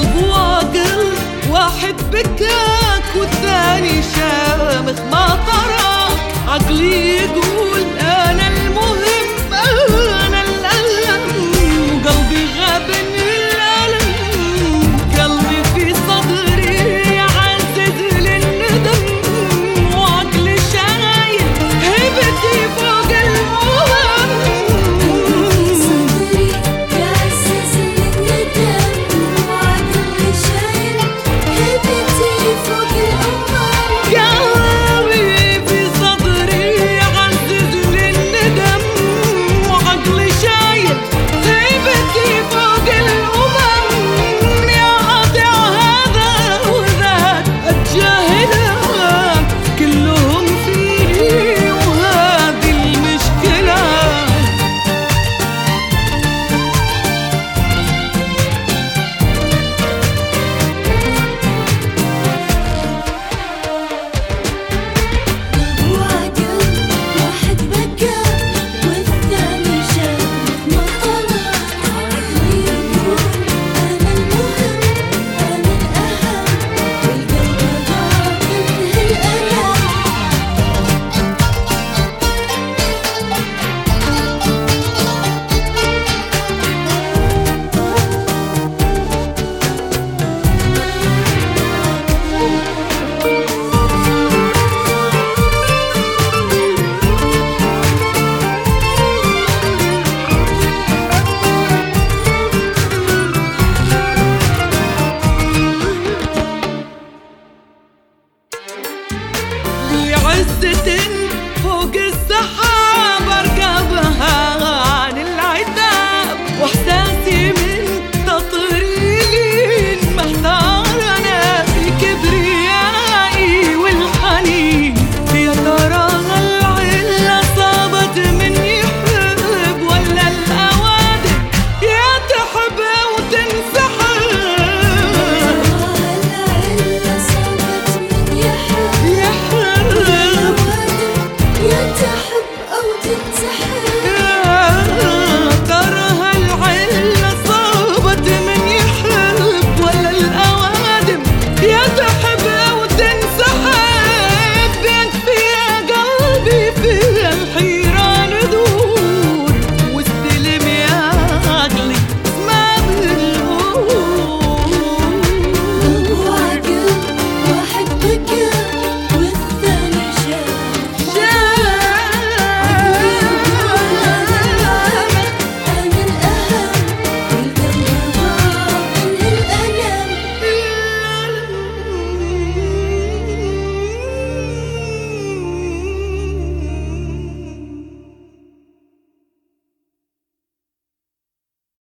قلب وعقل، واحد بكاك والثاني شامخ ما تراك. عقلي يقول أنا المهم أنا الأهم، وقلبي غاب من الألم. قلبي في صدري يعزز للندم، وعقلي شايل هيبتي فوق المهم. قلبي في صدري يعزز للندم، وعقلي شايل هيبتي فوق الأمم. قلبي في صدري يعزز للندم، وعقلي شايل هيبتي فوق الأمم. يا قاطع هذا وذاك أتجاهلك، كلهم فيني وهذه المشكلة. وعقل واحد بكى والثاني شامخ ما طلع. عقلي يقول أنا المهم أنا الأهم، والقلب ضاع منه الألم. لعزة